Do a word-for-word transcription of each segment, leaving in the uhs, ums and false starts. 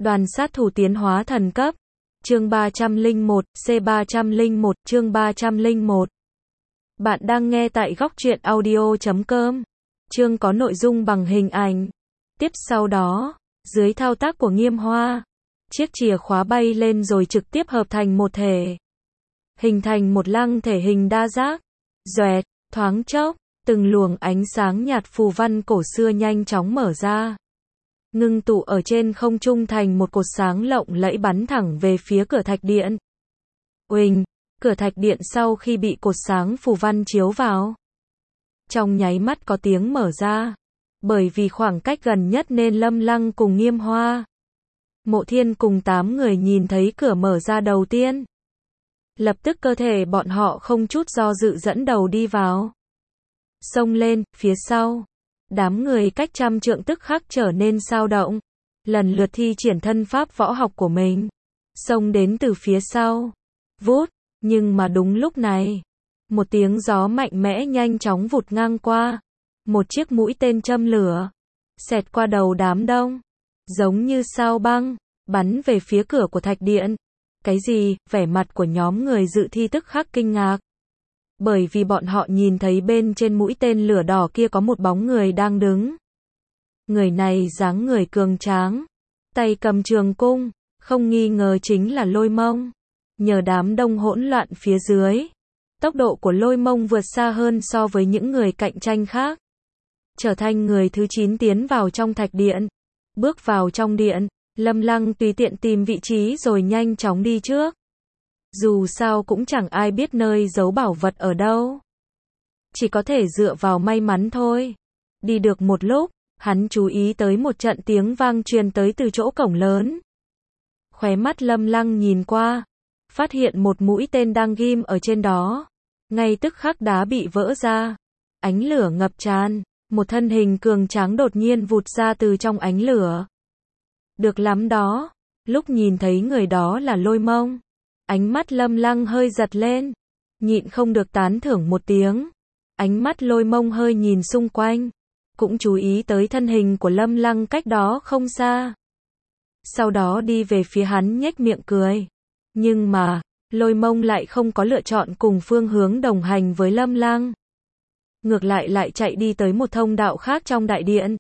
Đoàn sát thủ tiến hóa thần cấp. Chương ba trăm lẻ một, C ba trăm lẻ một, chương ba trăm lẻ một. Bạn đang nghe tại góc truyện audio chấm com. Chương có nội dung bằng hình ảnh. Tiếp sau đó, dưới thao tác của Nghiêm Hoa, chiếc chìa khóa bay lên rồi trực tiếp hợp thành một thể. Hình thành một lăng thể hình đa giác. Doẹt, thoáng chốc, từng luồng ánh sáng nhạt phù văn cổ xưa nhanh chóng mở ra. Ngưng tụ ở trên không trung thành một cột sáng lộng lẫy bắn thẳng về phía cửa thạch điện. Uỳnh, cửa thạch điện sau khi bị cột sáng phù văn chiếu vào, trong nháy mắt có tiếng mở ra. Bởi vì khoảng cách gần nhất nên Lâm Lăng cùng Nghiêm Hoa, Mộ Thiên cùng tám người nhìn thấy cửa mở ra đầu tiên. Lập tức cơ thể bọn họ không chút do dự dẫn đầu đi vào. Xông lên, phía sau. Đám người cách trăm trượng tức khắc trở nên xao động. Lần lượt thi triển thân pháp võ học của mình. Xông đến từ phía sau. Vút, nhưng mà đúng lúc này. Một tiếng gió mạnh mẽ nhanh chóng vụt ngang qua. Một chiếc mũi tên châm lửa. Xẹt qua đầu đám đông. Giống như sao băng. Bắn về phía cửa của thạch điện. Cái gì? Vẻ mặt của nhóm người dự thi tức khắc kinh ngạc. Bởi vì bọn họ nhìn thấy bên trên mũi tên lửa đỏ kia có một bóng người đang đứng. Người này dáng người cường tráng, tay cầm trường cung, không nghi ngờ chính là Lôi Mông. Nhờ đám đông hỗn loạn phía dưới, tốc độ của Lôi Mông vượt xa hơn so với những người cạnh tranh khác. Trở thành người thứ chín tiến vào trong thạch điện. Bước vào trong điện, Lâm Lăng tùy tiện tìm vị trí rồi nhanh chóng đi trước. Dù sao cũng chẳng ai biết nơi giấu bảo vật ở đâu. Chỉ có thể dựa vào may mắn thôi. Đi được một lúc, hắn chú ý tới một trận tiếng vang truyền tới từ chỗ cổng lớn. Khóe mắt Lâm Lăng nhìn qua, phát hiện một mũi tên đang ghim ở trên đó. Ngay tức khắc đá bị vỡ ra. Ánh lửa ngập tràn, một thân hình cường tráng đột nhiên vụt ra từ trong ánh lửa. Được lắm đó, lúc nhìn thấy người đó là Lôi Mông. Ánh mắt Lâm Lăng hơi giật lên, nhịn không được tán thưởng một tiếng. Ánh mắt Lôi Mông hơi nhìn xung quanh, cũng chú ý tới thân hình của Lâm Lăng cách đó không xa. Sau đó đi về phía hắn nhếch miệng cười. Nhưng mà, Lôi Mông lại không có lựa chọn cùng phương hướng đồng hành với Lâm Lăng. Ngược lại lại chạy đi tới một thông đạo khác trong đại điện.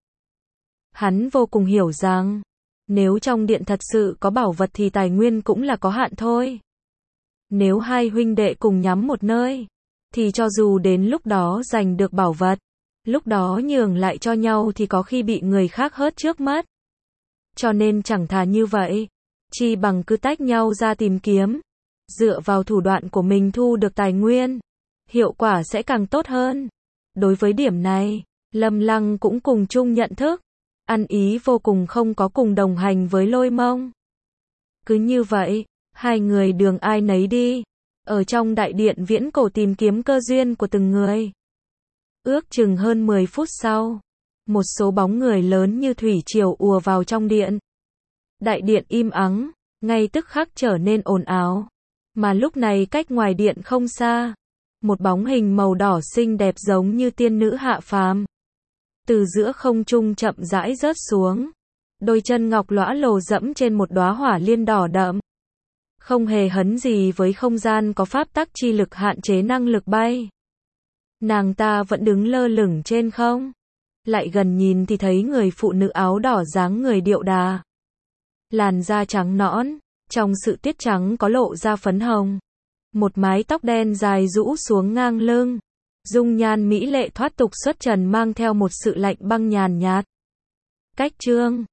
Hắn vô cùng hiểu rằng, nếu trong điện thật sự có bảo vật thì tài nguyên cũng là có hạn thôi. Nếu hai huynh đệ cùng nhắm một nơi, thì cho dù đến lúc đó giành được bảo vật, lúc đó nhường lại cho nhau thì có khi bị người khác hớt trước mất. Cho nên chẳng thà như vậy, chi bằng cứ tách nhau ra tìm kiếm, dựa vào thủ đoạn của mình thu được tài nguyên, hiệu quả sẽ càng tốt hơn. Đối với điểm này, Lâm Lăng cũng cùng chung nhận thức, ăn ý vô cùng không có cùng đồng hành với Lôi Mông. Cứ như vậy, hai người đường ai nấy đi, ở trong đại điện viễn cổ tìm kiếm cơ duyên của từng người. Ước chừng hơn mười phút sau, một số bóng người lớn như thủy triều ùa vào trong điện. Đại điện im ắng, ngay tức khắc trở nên ồn ào. Mà lúc này cách ngoài điện không xa, một bóng hình màu đỏ xinh đẹp giống như tiên nữ hạ phàm. Từ giữa không trung chậm rãi rớt xuống. Đôi chân ngọc lõa lồ dẫm trên một đóa hỏa liên đỏ đậm. Không hề hấn gì với không gian có pháp tắc chi lực hạn chế năng lực bay. Nàng ta vẫn đứng lơ lửng trên không. Lại gần nhìn thì thấy người phụ nữ áo đỏ dáng người điệu đà. Làn da trắng nõn, trong sự tiết trắng có lộ ra phấn hồng. Một mái tóc đen dài rũ xuống ngang lưng. Dung nhan mỹ lệ thoát tục xuất trần mang theo một sự lạnh băng nhàn nhạt. Cách chương